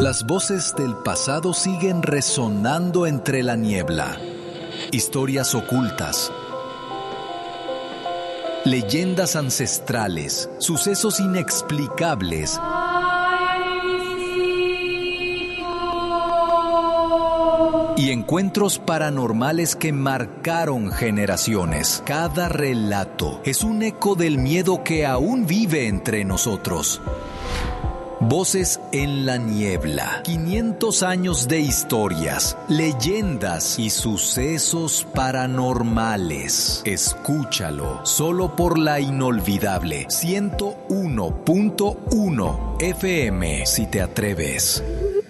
Las voces del pasado siguen resonando entre la niebla. Historias ocultas, leyendas ancestrales, sucesos inexplicables y encuentros paranormales que marcaron generaciones. Cada relato es un eco del miedo que aún vive entre nosotros. Voces en la niebla. 500 años de historias, leyendas y sucesos paranormales. Escúchalo solo por la inolvidable 101.1 FM, si te atreves.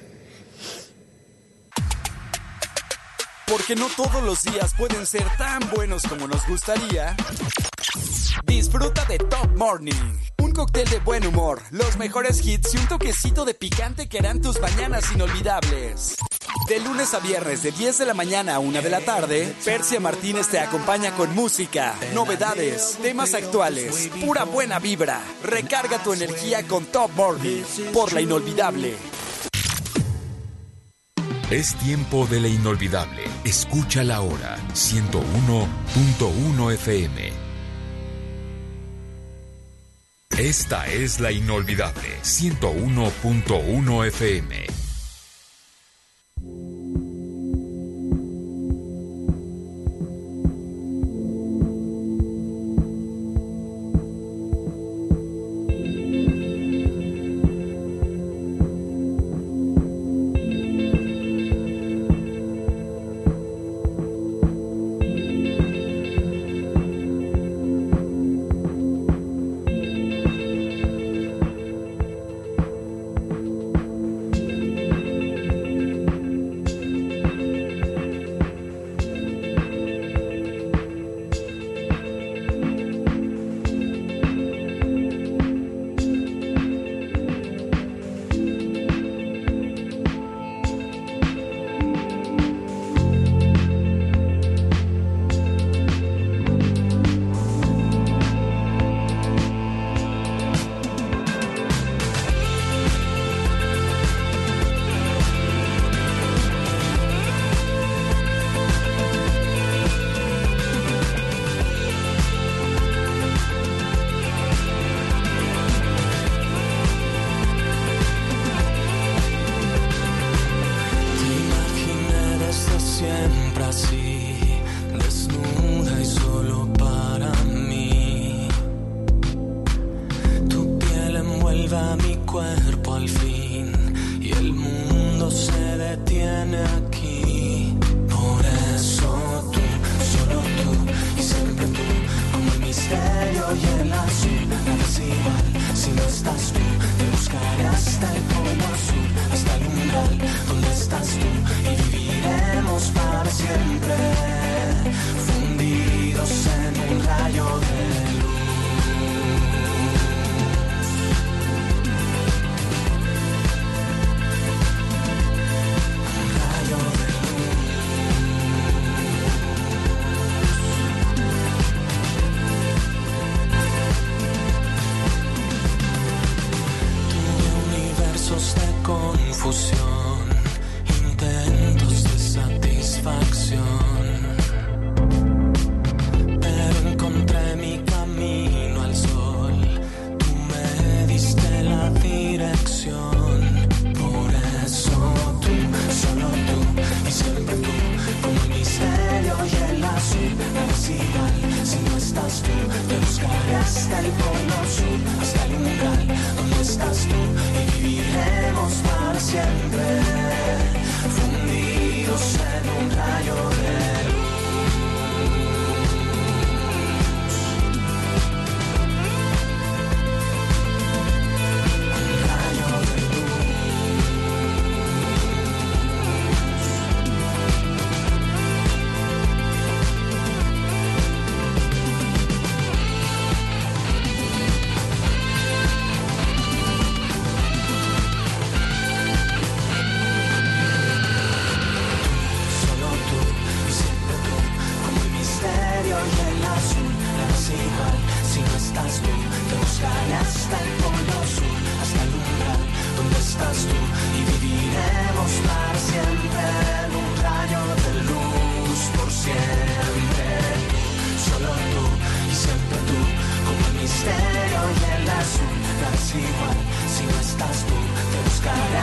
Porque no todos los días pueden ser tan buenos como nos gustaría. Disfruta de Top Morning. Un cóctel de buen humor, los mejores hits y un toquecito de picante que harán tus mañanas inolvidables. De lunes a viernes, de 10 de la mañana a 1 de la tarde, Persia Martínez te acompaña con música, novedades, temas actuales, pura buena vibra. Recarga tu energía con Top Morning por la inolvidable. Es tiempo de la inolvidable. Escucha la hora. 101.1 FM. Esta es la inolvidable 101.1 FM.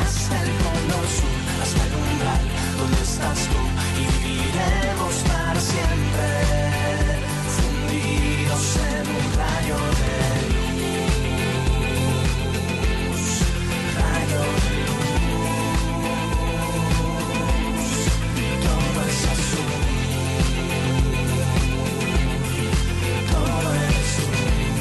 hasta el cono sur, hasta el umbral donde estás tú, y viviremos para siempre, fundidos en un rayo de luz, rayo de luz, todo es azul, todo es azul.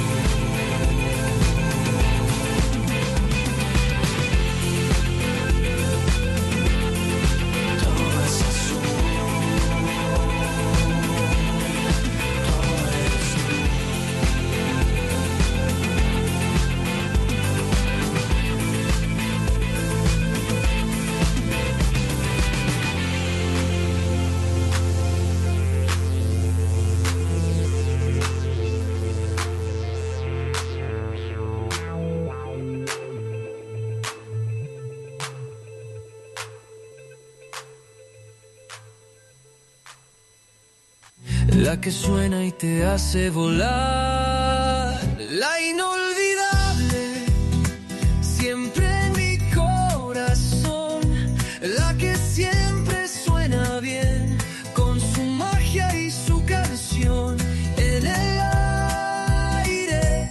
La que suena y te hace volar, la inolvidable, siempre en mi corazón, la que siempre suena bien, con su magia y su canción en el aire.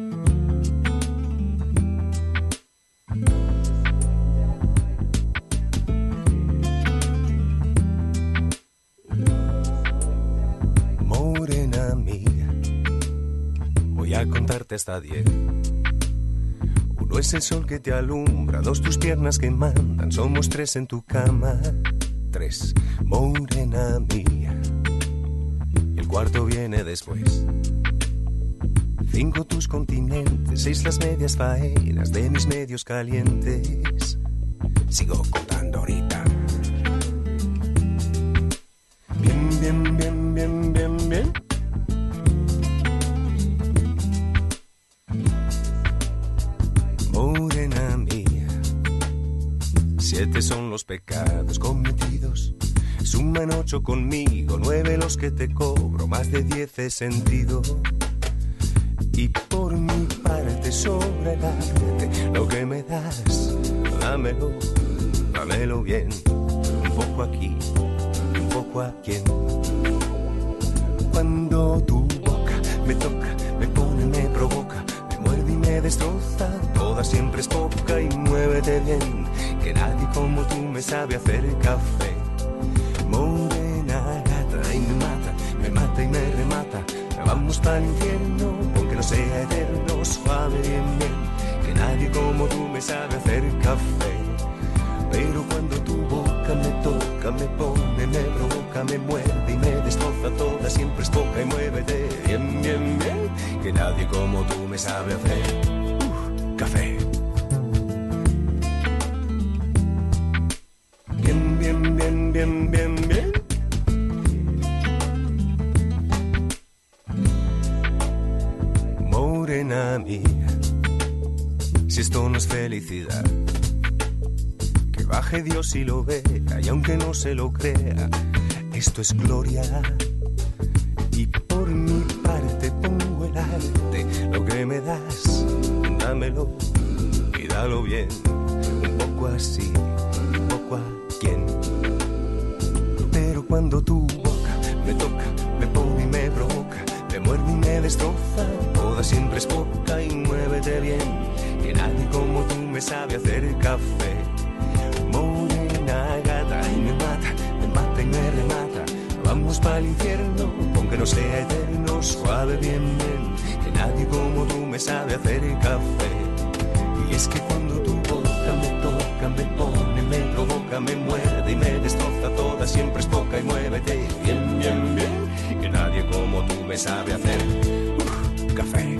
Morena mía, voy a contarte hasta 10. 1 es el sol que te alumbra, 2 tus piernas que mandan, somos 3 en tu cama. 3, morena mía, y el cuarto viene después. 5 tus continentes, 6 las medias faenas de mis medios calientes. Sigo contando ahorita. Bien, bien, bien, bien, bien, bien. Morena mía, 7 son los pecados cometidos, suman 8 conmigo, 9 los que te cobro, más de 10 he sentido. Y por mi parte sobra el arte, lo que me das, dámelo, dámelo bien, un poco aquí, un poco aquí. Cuando tu boca me toca, me pone, me provoca, me muerde y me destroza, toda siempre es poca y muévete bien, que nadie como tú me sabe hacer café. Morena gata y me mata y me remata, vamos para el infierno, aunque no sea eterno, suave bien bien, que nadie como tú me sabe hacer café. Pero cuando tu boca me toca, me pone, me provoca, me muerde y me destroza, toda siempre es poca y muévete bien, bien, bien, que nadie como tú me sabe hacer café. Bien, bien, bien, bien, bien, bien. Morena mía, si esto no es felicidad, que baje Dios y lo vea, y aunque no se lo crea, esto es gloria. Y por mi parte pongo el arte, lo que me das, dámelo y dalo bien, un poco así, un poco a quien. Pero cuando tu boca me toca, me pone y me provoca, me muerde y me destroza, toda siempre es poca y muévete bien, que nadie como tú me sabe hacer café. Morena gata y me mata y me remata, vamos para el infierno, aunque no sea eterno, suave bien bien, que nadie como tú me sabe hacer café. Y es que cuando tu boca me toca, me pone, me provoca, me muerde y me destroza, toda siempre es poca y muévete bien, bien, bien, que nadie como tú me sabe hacer café.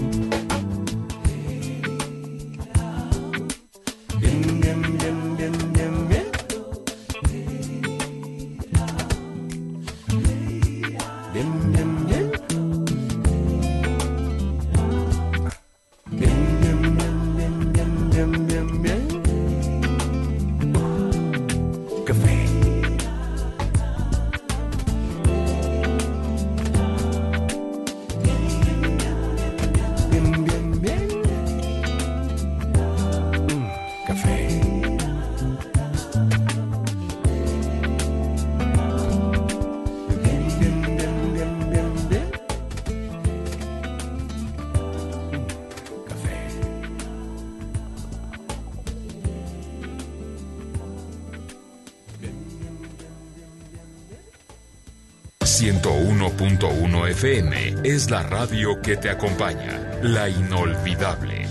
Bien, bien, bien, bien, bien, bien. Bien, bien, bien. Bien, bien, bien, bien, bien, bien, bien, bien. Café. Bien, bien, bien. Café. 101.1 FM es la radio que te acompaña, la inolvidable.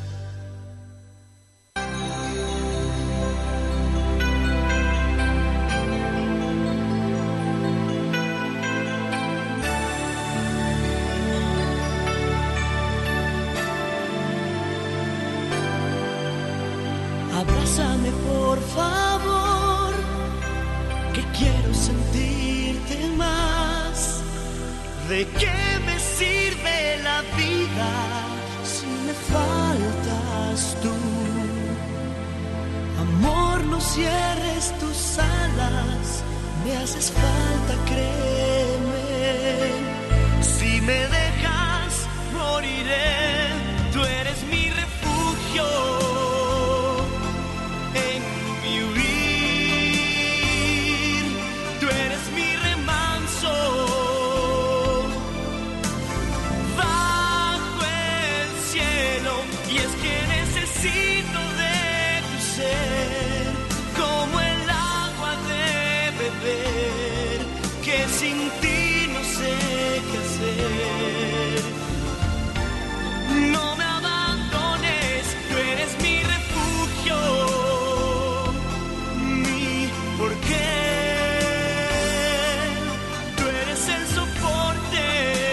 Abrázame por favor, que quiero sentirte más. ¿De qué me sirve la vida si me faltas tú? Amor, no cierres tus alas, me haces falta, créeme. Si me dejas, moriré, tú eres mi refugio. Sin ti no sé qué hacer. No me abandones, tú eres mi refugio, mi porqué. Tú eres el soporte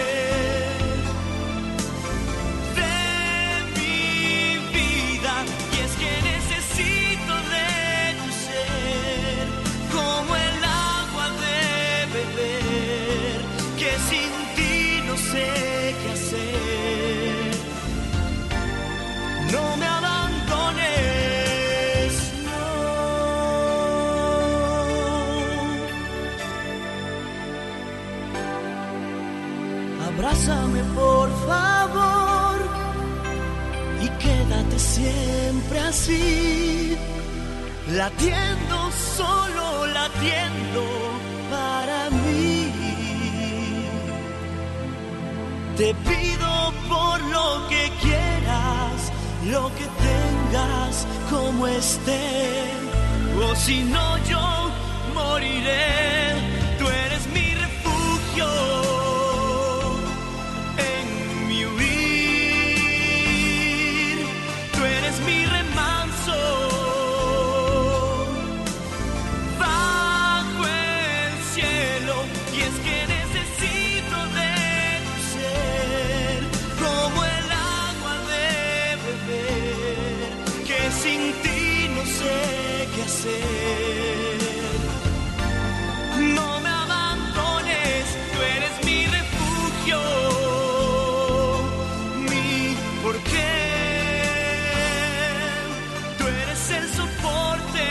de mi vida, y es que necesito de tu ser como el agua de beber, que sin ti no sé qué hacer. No me abandones, no. Abrázame por favor y quédate siempre así, latiendo, solo latiendo para mí. Te pido por lo que quieras, lo que tengas, como esté, o si no yo moriré. Tú eres mi refugio en mi huir, tú eres mi remanso bajo el cielo, y es que necesito de tu ser como el agua de beber, que sin ti no sé qué hacer. No me abandones, tú eres mi refugio, mi porqué. Tú eres el soporte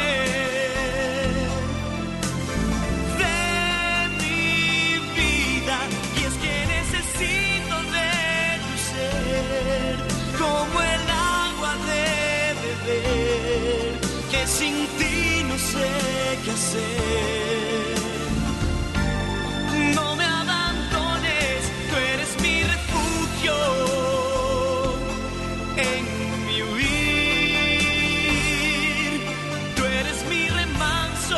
de mi vida, y es que necesito de tu ser como el agua de beber, que sin ti no sé qué hacer. No me abandones, tú eres mi refugio en mi huir, tú eres mi remanso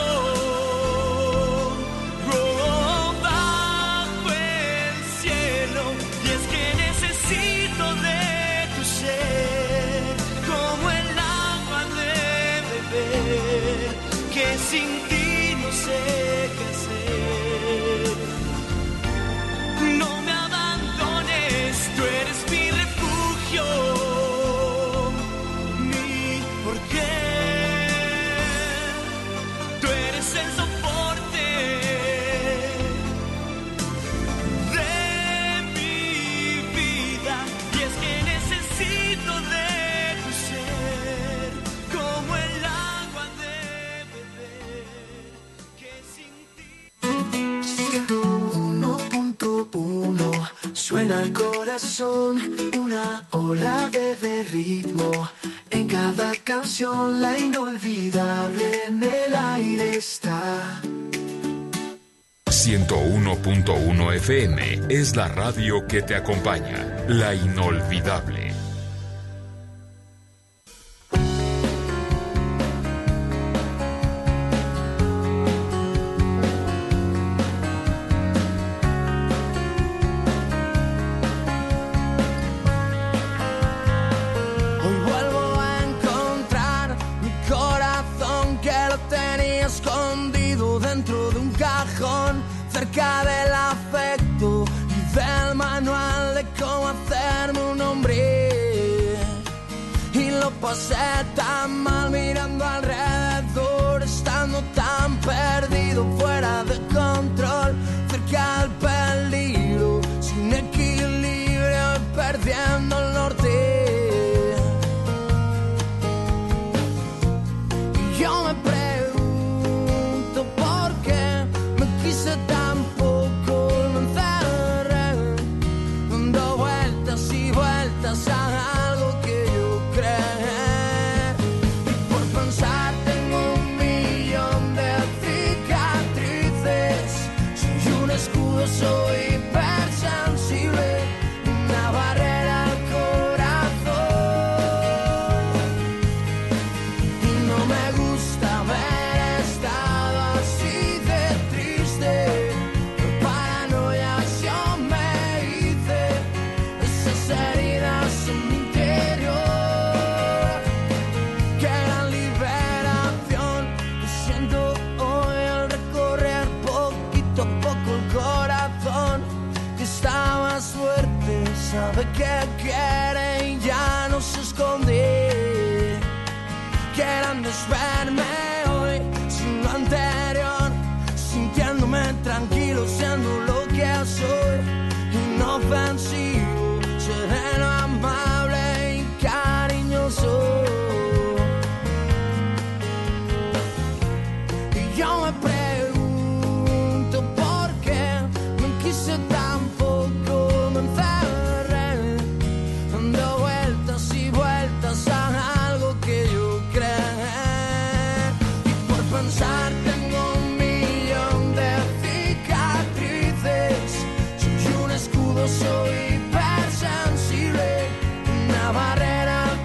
bajo el cielo, y es que necesito de tu ser como el agua de beber, que sin ti no sé qué hacer. No me abandones, tú eres mi refugio, mi porqué. Tú eres el soporte de mi vida, y es que necesito de tu ser como el agua de beber, que sin ti. 101.1 suena el corazón, una ola de ritmo. En cada canción la inolvidable en el aire está. 101.1 FM es la radio que te acompaña, la inolvidable. cajón, cerca del afecto y del manual de cómo hacerme un hombre. Y lo pasé tan mal mirando alrededor, estando tan perdido, fuera de control, cerca del peligro, sin equilibrio y perdiendo el norte. Y yo me pregunto por qué me quise tan poco, me encerré, dando vueltas y vueltas a algo que yo creer. Y por pensar tengo un millón de cicatrices, soy un escudo, soy hipersensible, una barrera al corazón. Y no me gusta haber estado así de triste, por paranoias yo me hice esas heridas en mi interior. Qué gran liberación que siento hoy al recorrer poquito a poco el corazón, que está más fuerte, sabe que quiere y ya no se esconde. Qué grande es verme hoy sin lo anterior, sintiéndome tranquilo, siendo lo que soy, inofensivo, sereno, amable y cariñoso. Y yo me pregunto por qué me quise tan poco, me encerré, dando vueltas y vueltas a algo que yo creer. Y por pensar tengo un millón de cicatrices, soy un escudo, soy hipersensible, una barrera al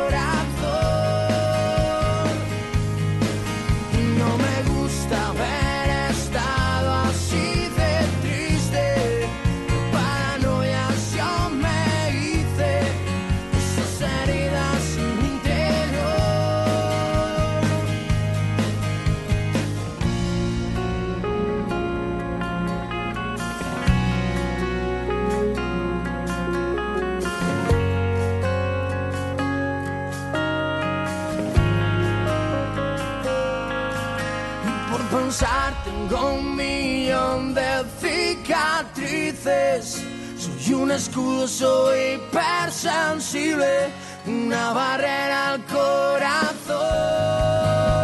corazón. Y no me gusta haber estado así de triste, por paranoias yo me hice esas heridas en mi interior. Y por pensar tengo un millón de cicatrices, soy un escudo, soy hipersensible, una barrera al corazón.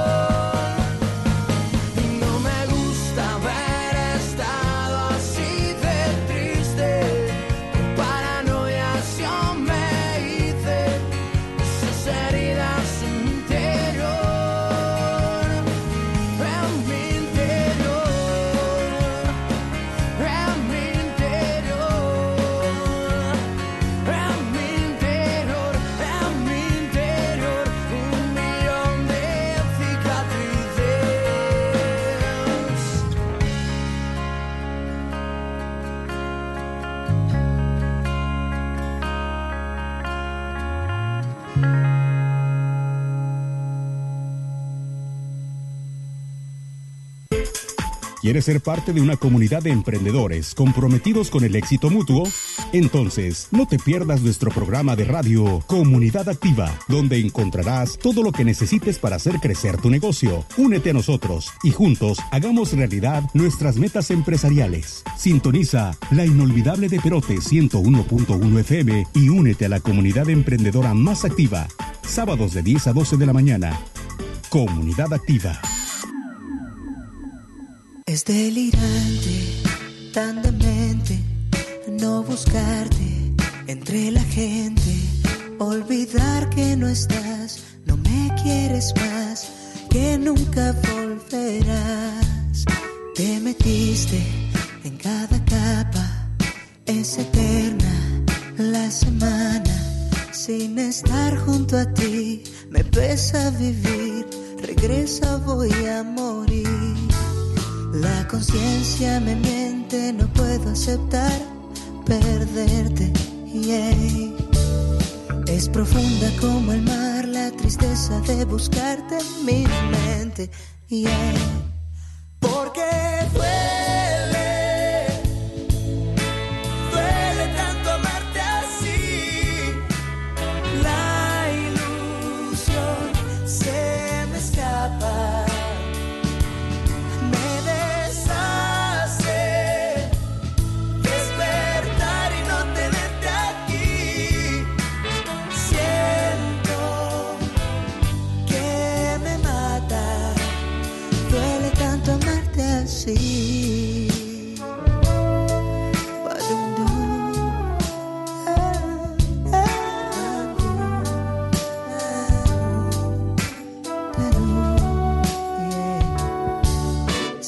Y no me gusta haber estado así de triste, por paranoias yo me hice esas heridas en mi interior, en mi interior, en mi interior, en mi interior, en mi interior, un millón de cicatrices. ¿Quieres ser parte de una comunidad de emprendedores comprometidos con el éxito mutuo? Entonces, no te pierdas nuestro programa de radio Comunidad Activa, donde encontrarás todo lo que necesites para hacer crecer tu negocio. Únete a nosotros y juntos hagamos realidad nuestras metas empresariales. Sintoniza la inolvidable de Perote 101.1 FM y únete a la comunidad emprendedora más activa. Sábados de 10 a 12 de la mañana. Comunidad Activa. Es delirante, tan demente, no buscarte entre la gente, olvidar que no estás, no me quieres más, que nunca volverás. Te metiste en cada capa, es eterna la semana, sin estar junto a ti, me pesa vivir, regresa voy a morir. La conciencia me miente, no puedo aceptar perderte, yeah. Es profunda como el mar, la tristeza de buscarte en mi mente, yeah. Porque fue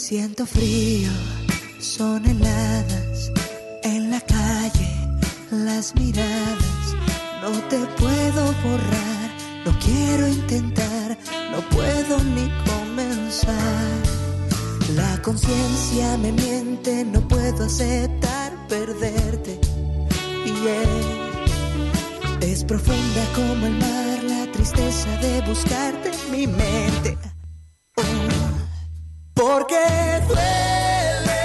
Siento frío, son heladas en la calle, las miradas. No te puedo borrar, no quiero intentar, no puedo ni comenzar. La conciencia me miente, no puedo aceptar perderte. Es profunda como el mar, la tristeza de buscarte en mi mente. Porque duele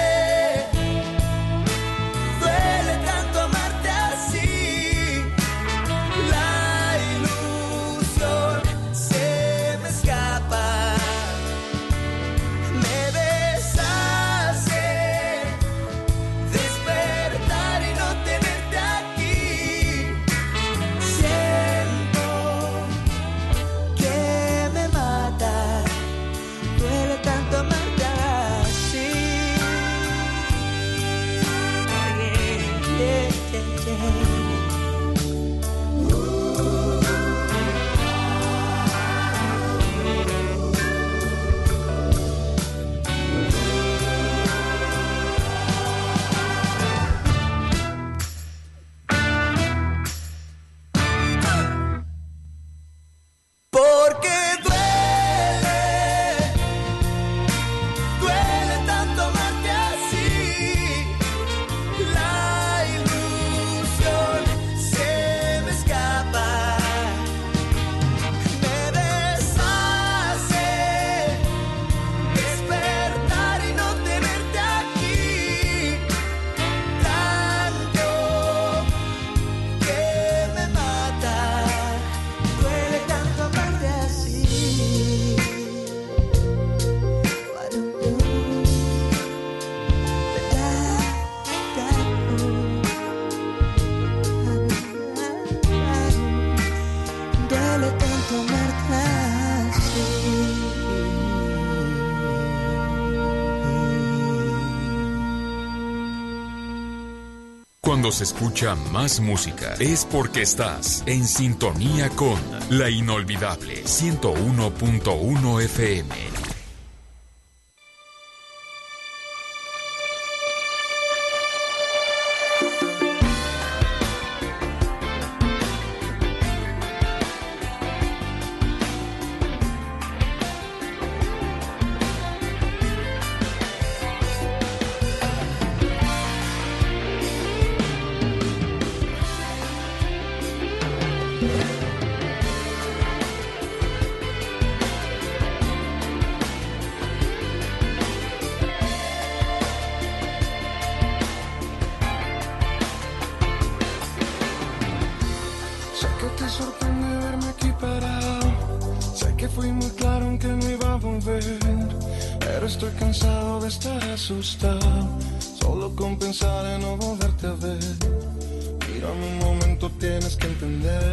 tanto amarte así. La ilusión se me escapa, me deshace despertar y no tenerte aquí. Siento que me mata, duele tanto amarte. Cuando se escucha más música es porque estás en sintonía con la inolvidable 101.1 FM. Solo con pensar en no volverte a ver. Mírame un momento, tienes que entender.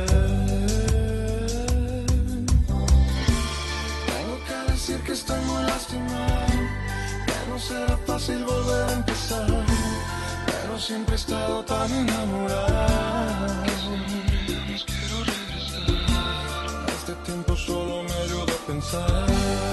Tengo que decir que estoy muy lastimado, que no será fácil volver a empezar, pero siempre he estado tan enamorado. Quiero regresar. Este tiempo solo me ayuda a pensar.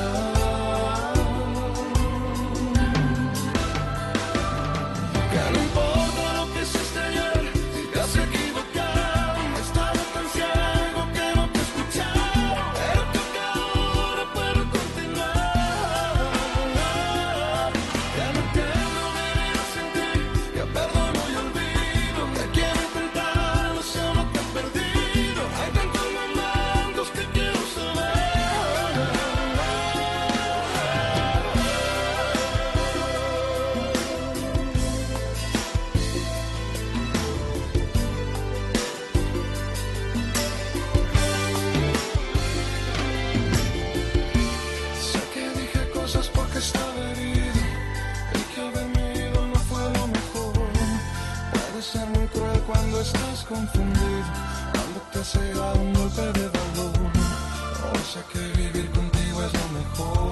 Confundir cuando te llega un golpe de dolor. Hoy sé que vivir contigo es lo mejor.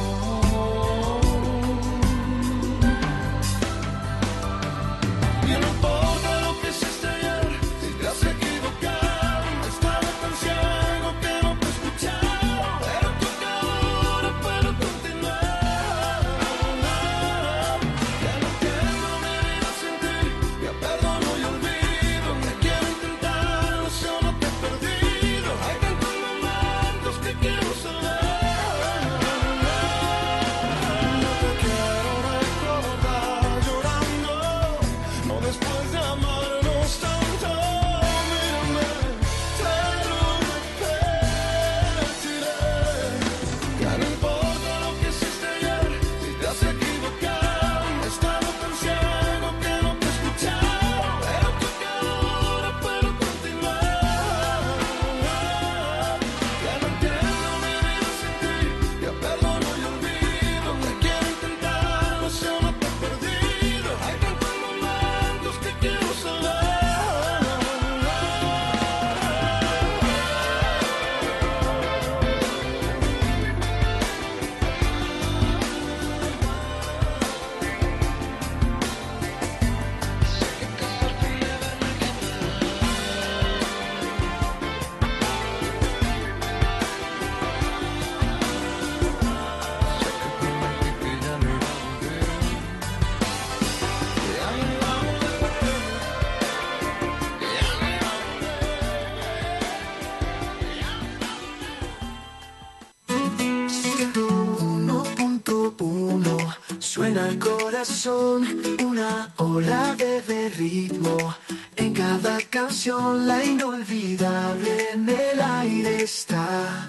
Y no importa lo que hiciste ayer, si te has equivocado, estaba tan ciego que no te escuchaba, pero tú que ahora puedo continuar. corazón, una ola de ritmo. En cada canción la inolvidable en el aire está.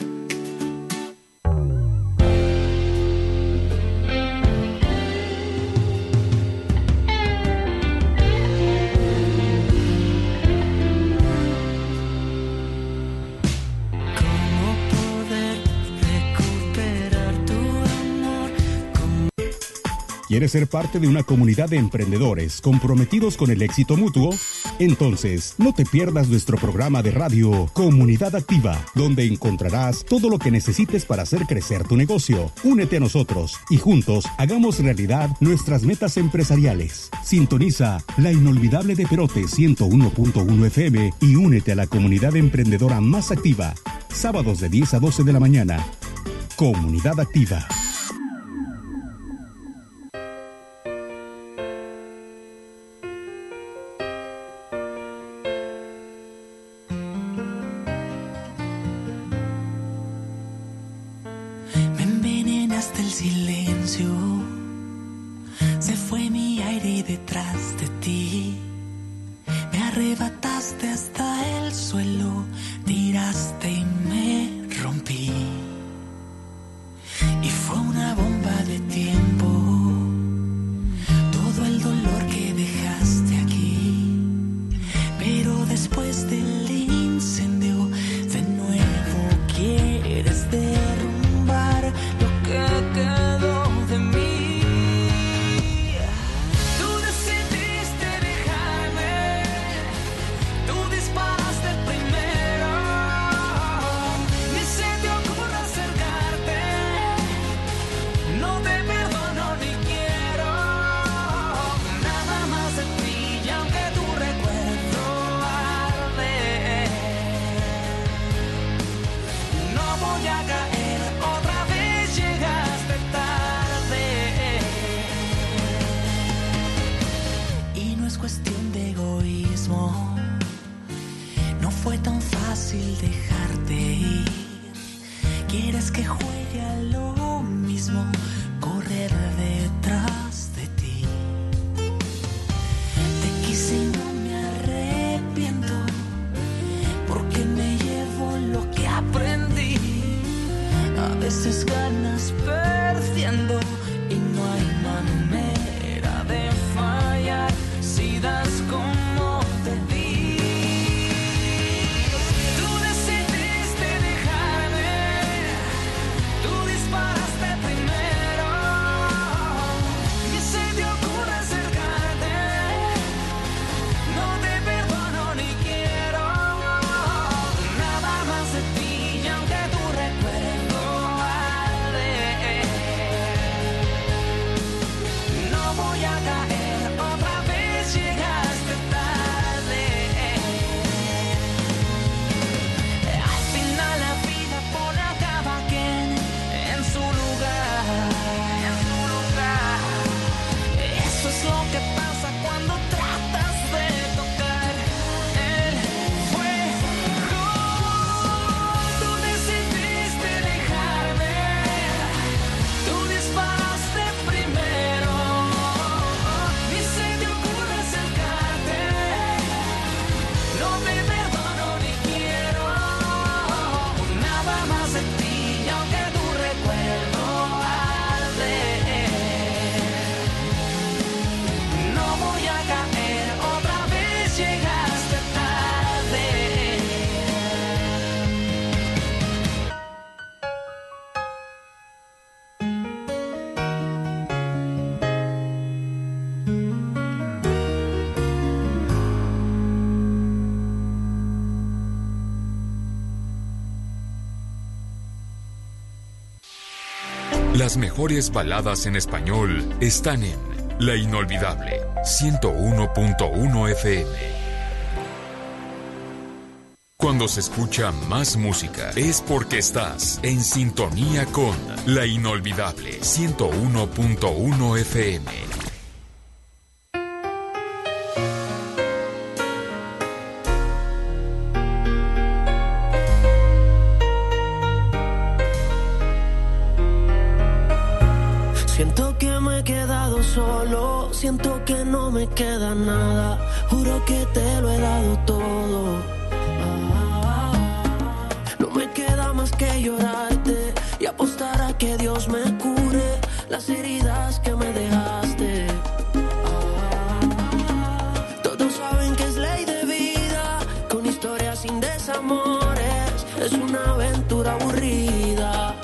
¿Quieres ser parte de una comunidad de emprendedores comprometidos con el éxito mutuo? Entonces, no te pierdas nuestro programa de radio Comunidad Activa, donde encontrarás todo lo que necesites para hacer crecer tu negocio. Únete a nosotros y juntos hagamos realidad nuestras metas empresariales. Sintoniza La Inolvidable de Perote 101.1 FM y únete a la comunidad emprendedora más activa. Sábados de 10 a 12 de la mañana. Comunidad Activa. Las mejores baladas en español están en La Inolvidable 101.1 FM. Cuando se escucha más música es porque estás en sintonía con La Inolvidable 101.1 FM. Siento que me he quedado solo siento que no me queda nada. Juro que te lo he dado todo. No me queda más que llorarte y apostar a que Dios me cure las heridas que me dejaste. Todos saben que es ley de vida, con historias sin desamores, es una aventura aburrida.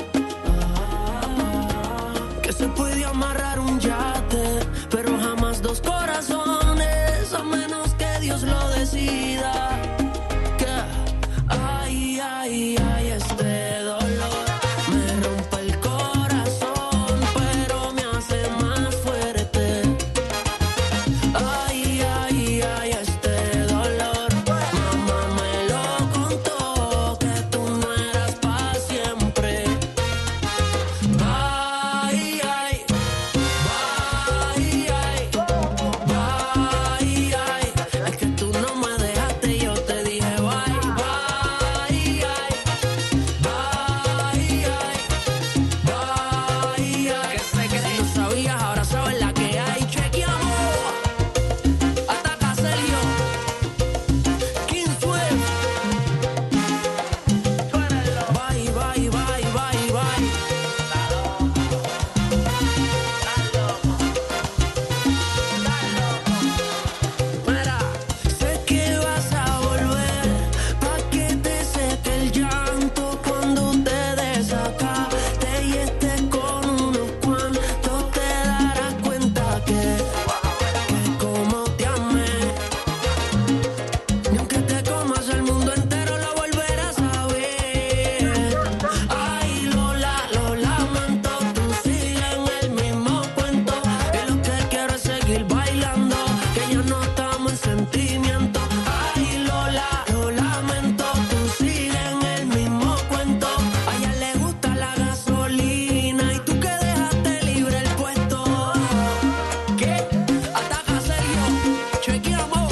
Que se puede amarrar un yate, pero jamás dos corazones, a menos que Dios lo decida. Que ay, ay, ay, este dolor me rompe el corazón, pero me hace más fuerte. Ay, ay, ay, este dolor, mamá me lo contó, que tú no eras pa' siempre. Ay, ay, ay, ay, ay, ay, es que tú no me dejaste y yo te dije bye, bye, ay, ay, ay, ay, si no sabías, ahora sabes la que hay. Chequeamos, Ataca Sergio, King Swift, bye, bye, bye, bye, bye. Mira, sé que vas a volver, pa' que te seque el llanto cuando te desacaste y estés con unos cuantos, te darás cuenta que como te amé, ni aunque te comas el mundo entero lo volverás a ver. Ay, Lola, lo lamento, tú sigues en el mismo cuento, y lo que quiero es seguir bailando, que ya no estamos en sentimiento. Ay, Lola, lo lamento, tú sigues en el mismo cuento, a ella le gusta la gasolina y tú que dejaste libre el puesto. ¿Qué? Ataca Sergio, chequeamos.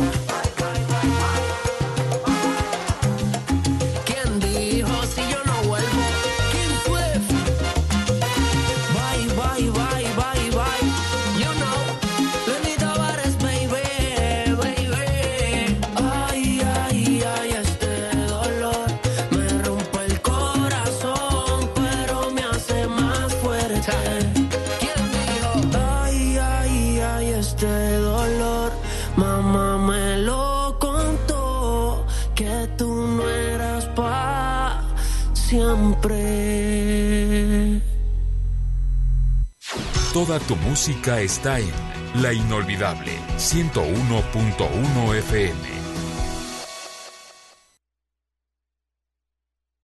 ¿Quién dijo si yo no vuelvo? King Swift. Bye, bye, bye, bye, bye. You know, Lenny Tavares, baby, baby. Ay, ay, ay, este dolor me rompe el corazón, pero me hace más fuerte. ¿Quién dijo? Ay, ay, ay, este dolor, mamá me lo contó, que tú no eras pa' siempre. Toda tu música está en La Inolvidable 101.1 FM.